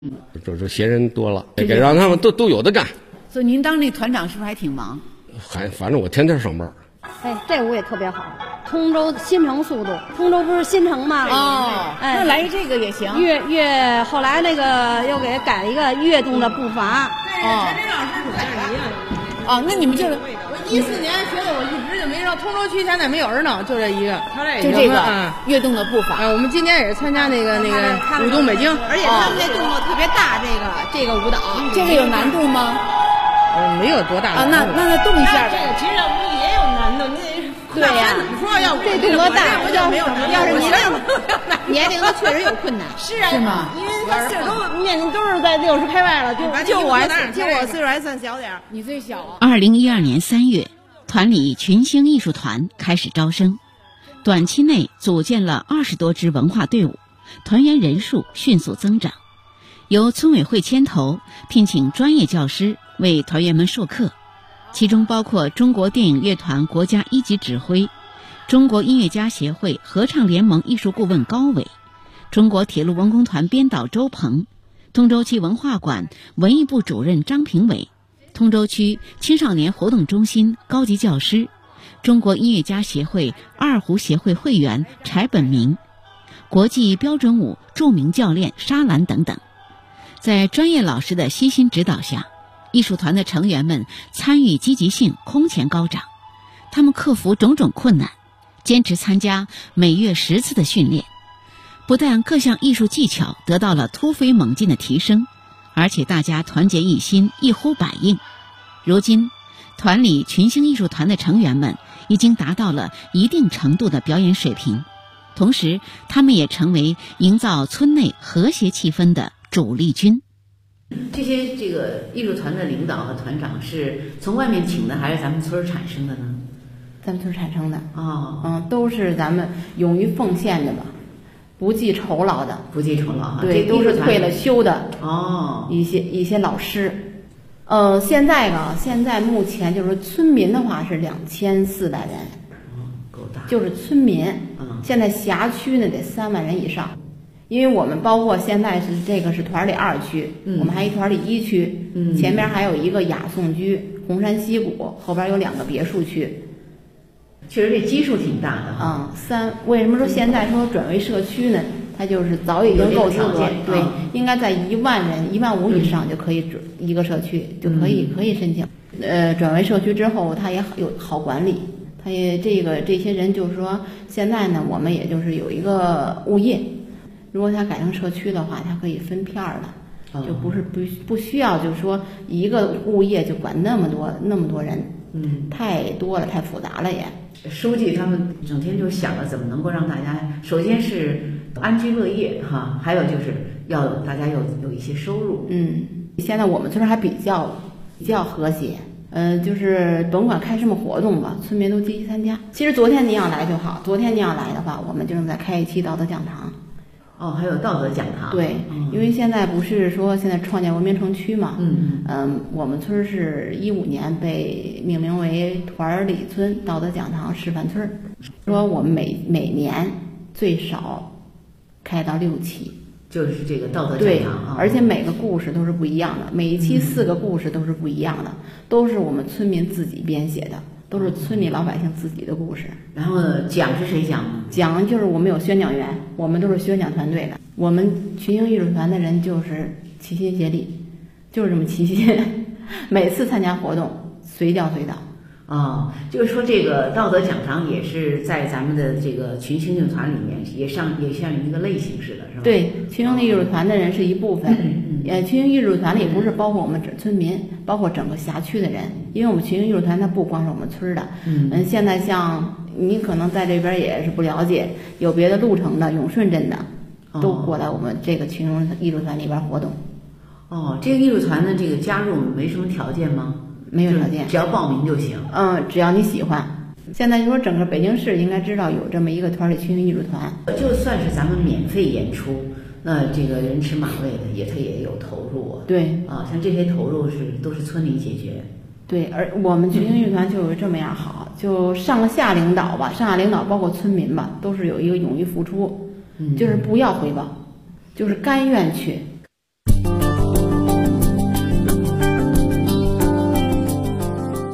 这闲人多了，给让他们都有的干。 所以您当这团长是不是还挺忙？ 反正我天天上班。 哎，这屋也特别好，通州新城速度，通州不是新城吗？ 哦，哎，那来这个也行。 后来那个又给改了一个跃动的步伐。 哦， 陈老师说的一样。 哦，那你们就是我14年学的，我一直就没知道通州区现在没有人弄，就这一个，他就这个跃动的步伐。 我们今年也是参加那个舞动北京， 而且他们这动作特别大，这个舞蹈， 这个有难度吗？ 没有多大啊，那动一下呗。 其实我们也有难度， 对呀， 怎么说要这动作大，要是年龄的确实有困难。 是啊， 是吗？ 因为他岁数年龄都是在60开外了，就我岁数还算小点儿。 你最小啊。 2012年3月，团里群星艺术团开始招生，短期内组建了20多支文化队伍，团员人数迅速增长。由村委会牵头，聘请专业教师为团员们授课，其中包括中国电影乐团国家1级指挥、中国音乐家协会合唱联盟艺术顾问高伟、中国铁路文工团编导周鹏、通州区文化馆文艺部主任张平伟、通州区青少年活动中心高级教师、中国音乐家协会二胡协会会员柴本明、国际标准舞著名教练沙兰等等。在专业老师的悉心指导下，艺术团的成员们参与积极性空前高涨，他们克服种种困难，坚持参加每月10次的训练，不但各项艺术技巧得到了突飞猛进的提升，而且大家团结一心，一呼百应。如今团里群星艺术团的成员们已经达到了一定程度的表演水平，同时他们也成为营造村内和谐气氛的主力军。 这个艺术团的领导和团长是从外面请的，还是咱们村产生的呢？ 咱们村产生的。 哦， 都是咱们勇于奉献的吧，不计酬劳的。 不计酬劳哈。 对，都是退了休的。 哦， 一些老师。现在目前就是村民的话是2400人。 够大。 就是村民。现在辖区呢得3万人以上。因为我们包括现在是团里2区，我们还一团里1区，前边还有一个雅颂居、红山溪谷，后边有2个别墅区。 确实这基数挺大的哈。 为什么说现在说转为社区呢？它就是早已经够条件，对，应该在1万人、15000以上就可以一个社区就可以申请。转为社区之后，它也好管理，它也这些人就是说，现在呢，我们也就是有一个物业。如果它改成社区的话，它可以分片儿的，就不需要就是说一个物业就管那么多人，太多了，太复杂了也。 书记他们整天就想着怎么能够让大家，首先是安居乐业哈，还有就是要大家有一些收入。 现在我们村还比较和谐。就是甭管开什么活动吧，村民都积极参加。其实昨天您要来就好，昨天您要来的话，我们就正在开一期道德讲堂。 还有道德讲堂。 对，因为现在不是说现在创建文明城区嘛，我们村是15年被命名为团里村道德讲堂示范村，说我们每年最少开到6期， 就是这个道德讲堂。 对，而且每个故事都是不一样的，每一期4个故事都是不一样的，都是我们村民自己编写的。都是村里老百姓自己的故事。 然后讲是谁讲？ 讲就是我们有宣讲员，我们都是宣讲团队的。我们群星艺术团的人就是齐心协力，就是这么齐心，每次参加活动随叫随到。 就是说这个道德讲堂也是在咱们的这个群星艺术团里面也像一个类型似的，是吧？ 对，群星艺术团的人是一部分，群星艺术团里不是包括我们村民，包括整个辖区的人，因为我们群星艺术团它不光是我们村的，现在像你可能在这边也是不了解，有别的鹿城的、永顺镇的，都过来我们这个群星艺术团里边活动。 这个艺术团的这个加入没什么条件吗？ 没有条件， 只要报名就行。 只要你喜欢。现在就说整个北京市应该知道有这么一个团里群星艺术团， 就算是咱们免费演出，那这个人吃马喂的它也有投入啊。 对像这些投入都是村里解决。 对，而我们群星艺术团就有这么样好，就上下领导吧，上下领导包括村民吧，都是有一个勇于付出，就是不要回报，就是甘愿去。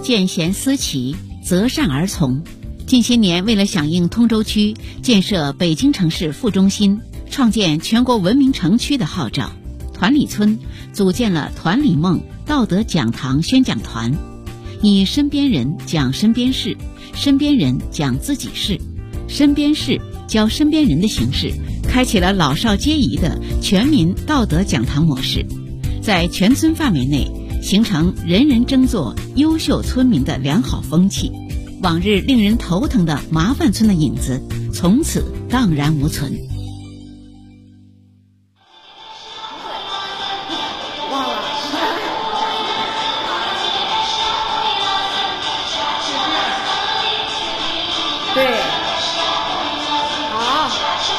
见贤思齐，择善而从。近些年，为了响应通州区建设北京城市副中心、创建全国文明城区的号召，团里村组建了团里梦道德讲堂宣讲团，以身边人讲身边事，身边人讲自己事，身边事教身边人的形式，开启了老少皆宜的全民道德讲堂模式，在全村范围内形成人人争做优秀村民的良好风气。往日令人头疼的麻烦村的影子从此荡然无存。 忘了。对。好。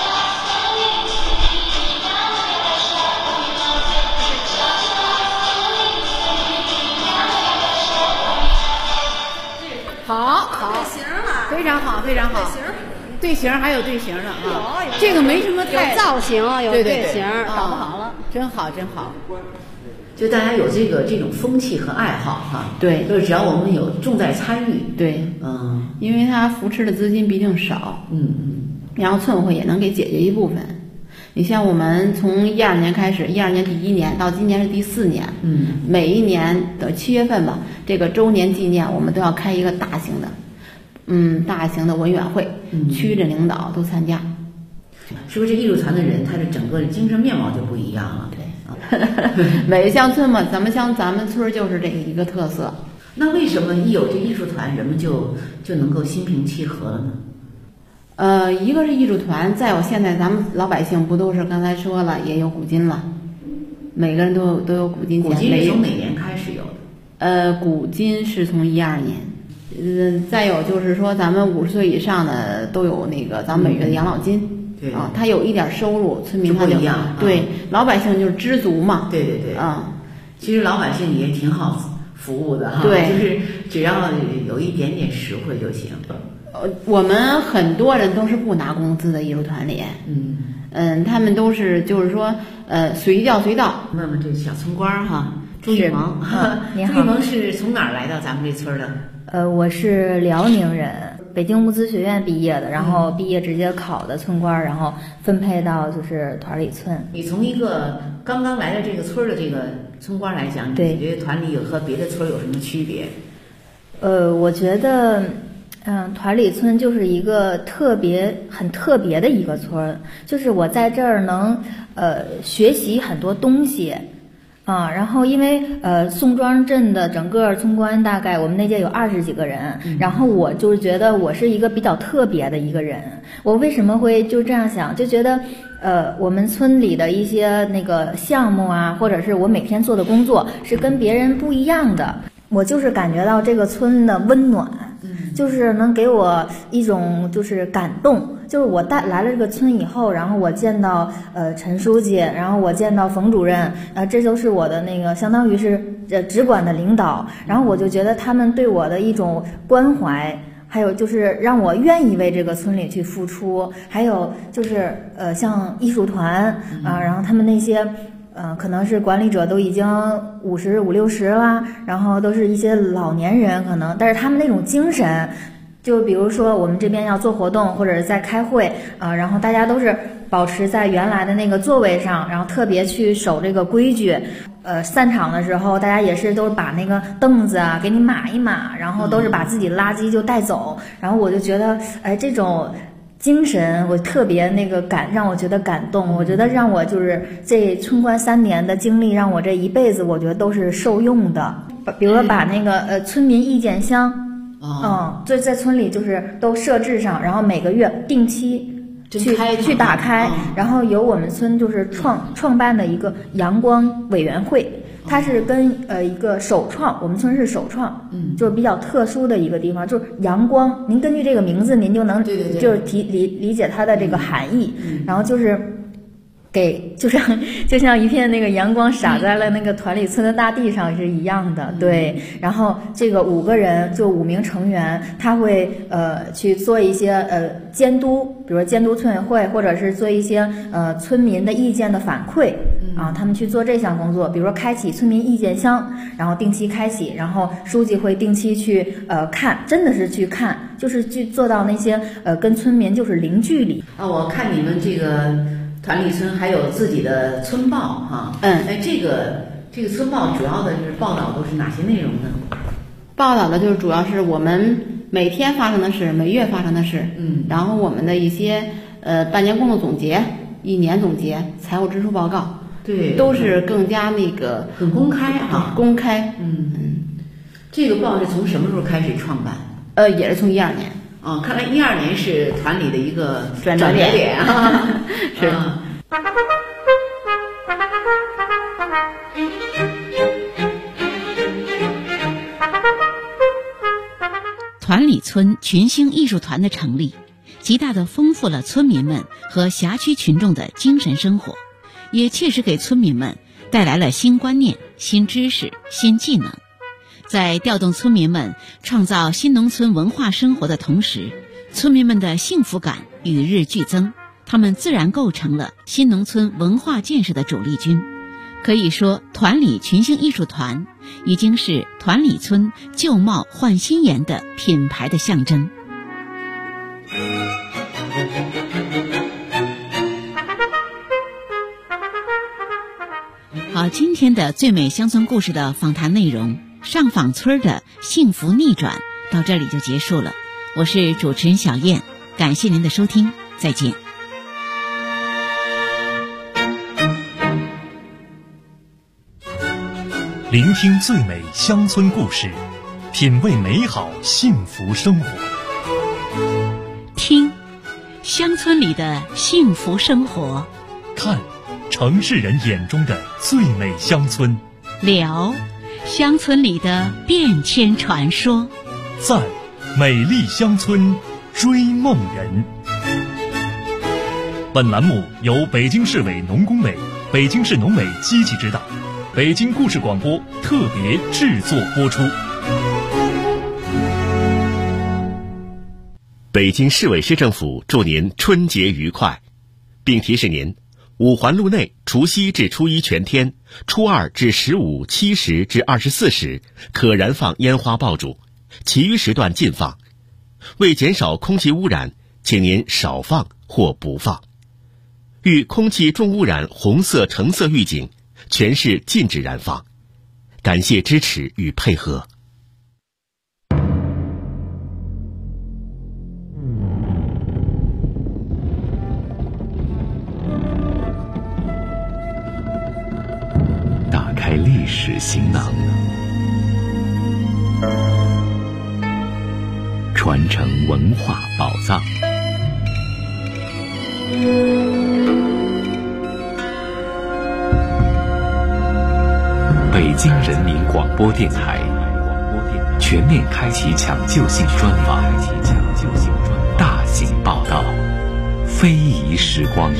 好，非常好，非常好。队形还有队形的啊，这个没什么太有造型，有队形， 搞不好了，真好，真好。 就大家有这种风气和爱好哈， 对， 就是只要我们有重在参与， 对，因为他扶持的资金毕竟少，然后村委会也能给解决一部分。你像我们从12年开始，12年第1年到今年是第4年，每一年的7月份吧，这个周年纪念我们都要开一个大型的文远会，区的领导都参加。 是不是这艺术团的人，他的整个的精神面貌就不一样了？ 对，每个乡村嘛，咱们村就是这个一个特色。 那为什么一有这艺术团，人们就能够心平气和了呢？ 一个是艺术团，再有现在咱们老百姓不都是刚才说了也有古今了，每个人都有古今钱。 古今是从哪年开始有的？ 古今是从12年。再有就是说咱们50岁以上的都有那个咱们每月的养老金， 对啊，他有一点收入，村民他就不一样， 对，老百姓就是知足嘛。 对，其实老百姓也挺好服务的哈， 对， 就是只要有一点点实惠就行。 我们很多人都是不拿工资的艺术团里，他们都是就是说随叫随到。 问问这小村官哈，朱玉萌， 你好， 朱玉萌是从哪儿来到咱们这村的？ 我是辽宁人，北京物资学院毕业的，然后毕业直接考的村官，然后分配到就是团里村。 你从一个刚刚来的这个村的这个村官来讲，你觉得团里和别的村有什么区别？ 我觉得。团里村就是一个很特别的一个村，就是我在这儿能学习很多东西啊。然后因为宋庄镇的整个村官大概我们那届有20几个人，然后我就是觉得我是一个比较特别的一个人。我为什么会就这样想？就觉得我们村里的一些那个项目啊，或者是我每天做的工作是跟别人不一样的。我就是感觉到这个村的温暖。就是能给我一种就是感动，就是我来了这个村以后，然后我见到陈书记，然后我见到冯主任，这都是我的那个相当于是直管的领导，然后我就觉得他们对我的一种关怀，还有就是让我愿意为这个村里去付出，还有就是像艺术团啊，然后他们那些。可能是管理者都已经50、60啦，然后都是一些老年人可能，但是他们那种精神，就比如说我们这边要做活动或者是在开会然后大家都是保持在原来的那个座位上，然后特别去守这个规矩。散场的时候，大家也是都把那个凳子啊给你码一码，然后都是把自己垃圾就带走，然后我就觉得，这种。精神我特别那个让我觉得感动，我觉得让我就是这村官3年的经历，让我这一辈子我觉得都是受用的。比如说把那个村民意见箱，在村里就是都设置上，然后每个月定期去打开，然后由我们村就是创办的一个阳光委员会。它是跟一个首创，我们村是首创，就是比较特殊的一个地方，就是阳光。您根据这个名字，您就能就是理解它的这个含义。然后就是就像一片那个阳光洒在了那个团里村的大地上是一样的，对。然后这个5个人就5名成员，他会去做一些监督，比如说监督村委会，或者是做一些村民的意见的反馈啊，他们去做这项工作，比如说开启村民意见箱，然后定期开启，然后书记会定期去看，真的是去看，就是去做到那些跟村民就是零距离啊。我看你们这个团里村还有自己的村报哈，这个村报主要的是报道都是哪些内容呢？ 报道的就是主要是我们每天发生的事，每月发生的事，然后我们的一些半年工作总结、1年总结、财务支出报告， 对， 都是更加那个很公开哈， 公开。 这个报是从什么时候开始创办？ 也是从12年。 哦，看来12年是团里的一个转折点啊， 是。 团里村群星艺术团的成立，极大地丰富了村民们和辖区群众的精神生活，也切实给村民们带来了新观念、新知识、新技能。在调动村民们创造新农村文化生活的同时，村民们的幸福感与日俱增，他们自然构成了新农村文化建设的主力军。可以说，团里群星艺术团已经是团里村旧貌换新颜的品牌的象征。好，今天的最美乡村故事的访谈内容，上访村的幸福逆转到这里就结束了。我是主持人小燕，感谢您的收听，再见。 聆听最美乡村故事，品味美好幸福生活。 听，乡村里的幸福生活； 看，城市人眼中的最美乡村； 聊，乡村里的变迁传说； 赞，美丽乡村追梦人。本栏目由北京市委农工委、北京市农委积极指导，北京故事广播特别制作播出。 北京市委市政府祝您春节愉快，并提示您，五环路内除夕至初一全天，初二至15、7时至24时可燃放烟花爆竹，其余时段禁放。为减少空气污染，请您少放或不放。遇空气重污染红色、橙色预警，全市禁止燃放。感谢支持与配合。 打开历史行囊，传承文化宝藏。北京人民广播电台全面开启抢救性专访，大型报道，非遗时光。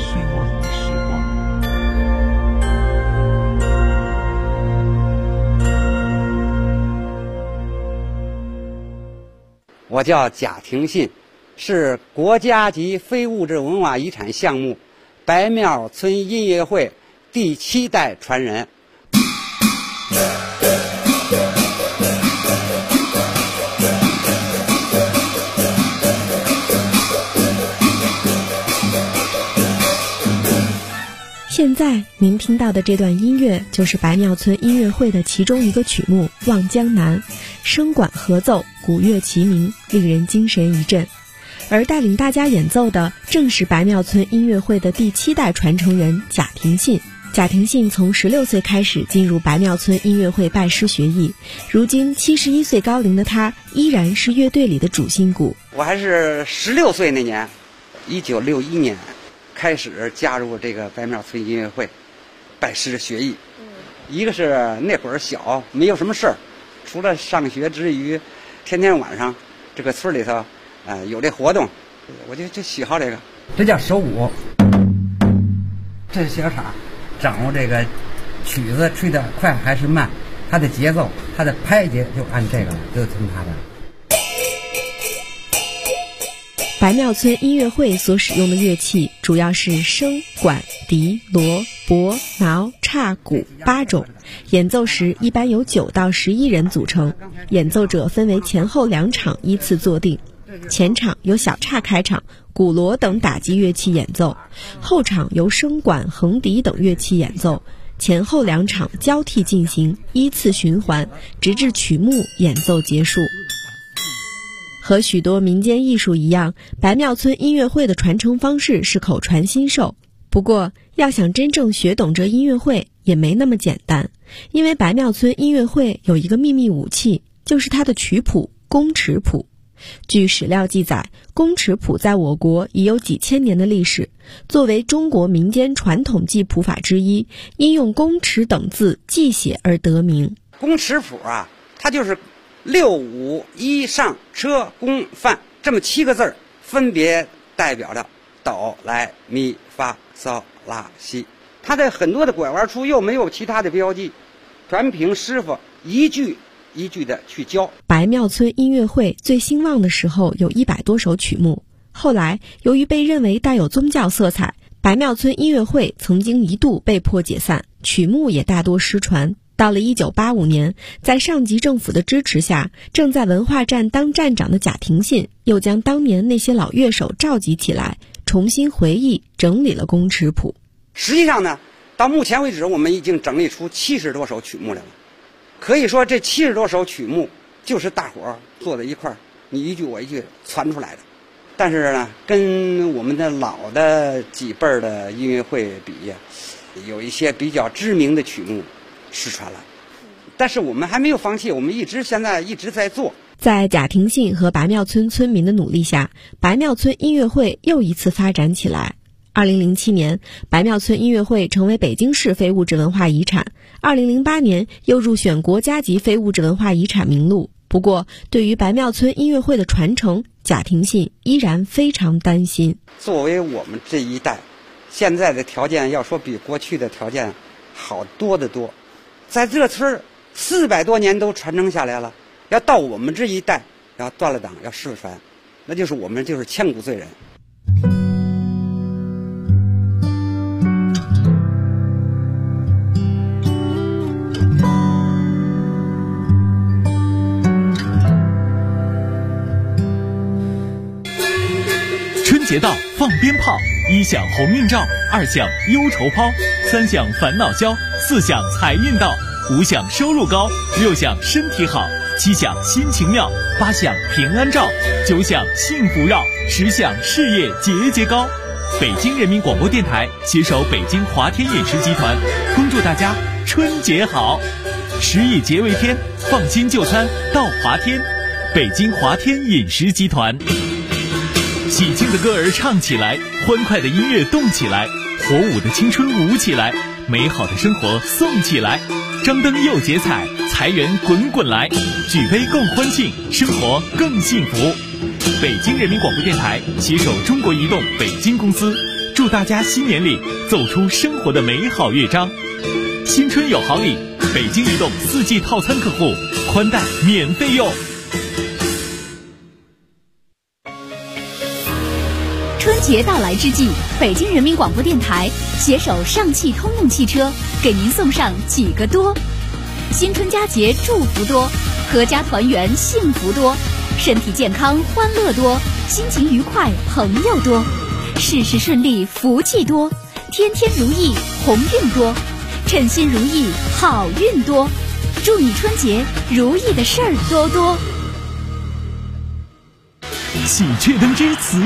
我叫贾廷信，是国家级非物质文化遗产项目白庙村音乐会第7代传人。 现在您听到的这段音乐就是白庙村音乐会的其中一个曲目《望江南》，声管合奏，鼓乐齐鸣，令人精神一振。而带领大家演奏的正是白庙村音乐会的第7代传承人贾廷信。贾廷信从16岁开始进入白庙村音乐会拜师学艺，如今71岁高龄的他依然是乐队里的主心骨。 我还是16岁那年，1961年开始加入这个白庙村音乐会，拜师学艺。一个是那会儿小，没有什么事儿，除了上学之余，天天晚上这个村里头，有这活动，我就喜好这个。 这叫手舞， 这是小厂掌握这个曲子吹得快还是慢，它的节奏，它的拍节就按这个，就听它的。 白庙村音乐会所使用的乐器主要是笙、管、笛、锣、钹、挠、叉、鼓8种，演奏时一般由9到11人组成，演奏者分为前后2场依次坐定。前场由小叉开场，鼓锣等打击乐器演奏，后场由笙管、横笛等乐器演奏，前后2场交替进行，依次循环，直至曲目演奏结束。和许多民间艺术一样，白庙村音乐会的传承方式是口传心授。不过，要想真正学懂这音乐会也没那么简单，因为白庙村音乐会有一个秘密武器，就是它的曲谱宫尺谱。据史料记载，宫尺谱在我国已有几千年的历史，作为中国民间传统记谱法之一，因用宫尺等字记写而得名。 宫尺谱啊，它就是6、5、1上车宫范这么7个字，分别代表着哆来咪发嗦拉西。它在很多的拐弯处又没有其他的标记，全凭师傅一句一句的去教。 白庙村音乐会最兴旺的时候有100多首曲目，后来由于被认为带有宗教色彩，白庙村音乐会曾经一度被迫解散，曲目也大多失传。到了1985年，在上级政府的支持下，正在文化站当站长的贾廷信又将当年那些老乐手召集起来，重新回忆整理了宫尺谱。 实际上呢，到目前为止我们已经整理出70多首曲目来了。可以说这70多首曲目就是大伙儿坐在一块儿，你一句我一句传出来的。但是呢，跟我们的老的几辈儿的音乐会比呀，有一些比较知名的曲目失传了，但是我们还没有放弃，我们现在一直在做。 在贾廷信和白庙村村民的努力下，白庙村音乐会又一次发展起来。2007年，白庙村音乐会成为北京市非物质文化遗产，2008年又入选国家级非物质文化遗产名录。不过，对于白庙村音乐会的传承，贾廷信依然非常担心。 作为我们这一代，现在的条件要说比过去的条件好多得多。在这村400多年都传承下来了，要到我们这一代要断了档要失传，那就是我们就是千古罪人。 春节到放鞭炮，1响鸿运照，2响忧愁抛，3响烦恼消，4响财运到，5响收入高，6响身体好，7响心情妙，8响平安照，9响幸福绕，10响事业节节高。北京人民广播电台携手北京华天饮食集团，恭祝大家春节好！10以节为天，放心就餐到华天。北京华天饮食集团。喜庆的歌儿唱起来，欢快的音乐动起来，火舞的青春舞起来，美好的生活送起来，张灯又结彩，财源滚滚来，举杯共欢庆，生活更幸福。北京人民广播电台携手中国移动北京公司，祝大家新年里奏出生活的美好乐章。新春有好礼，北京移动4G 套餐客户宽带免费用。 春节到来之际，北京人民广播电台携手上汽通用汽车，给您送上几个多：新春佳节祝福多，阖家团圆幸福多，身体健康欢乐多，心情愉快朋友多，事事顺利福气多，天天如意鸿运多，称心如意好运多，祝你春节如意的事儿多多。 喜鹊登枝辞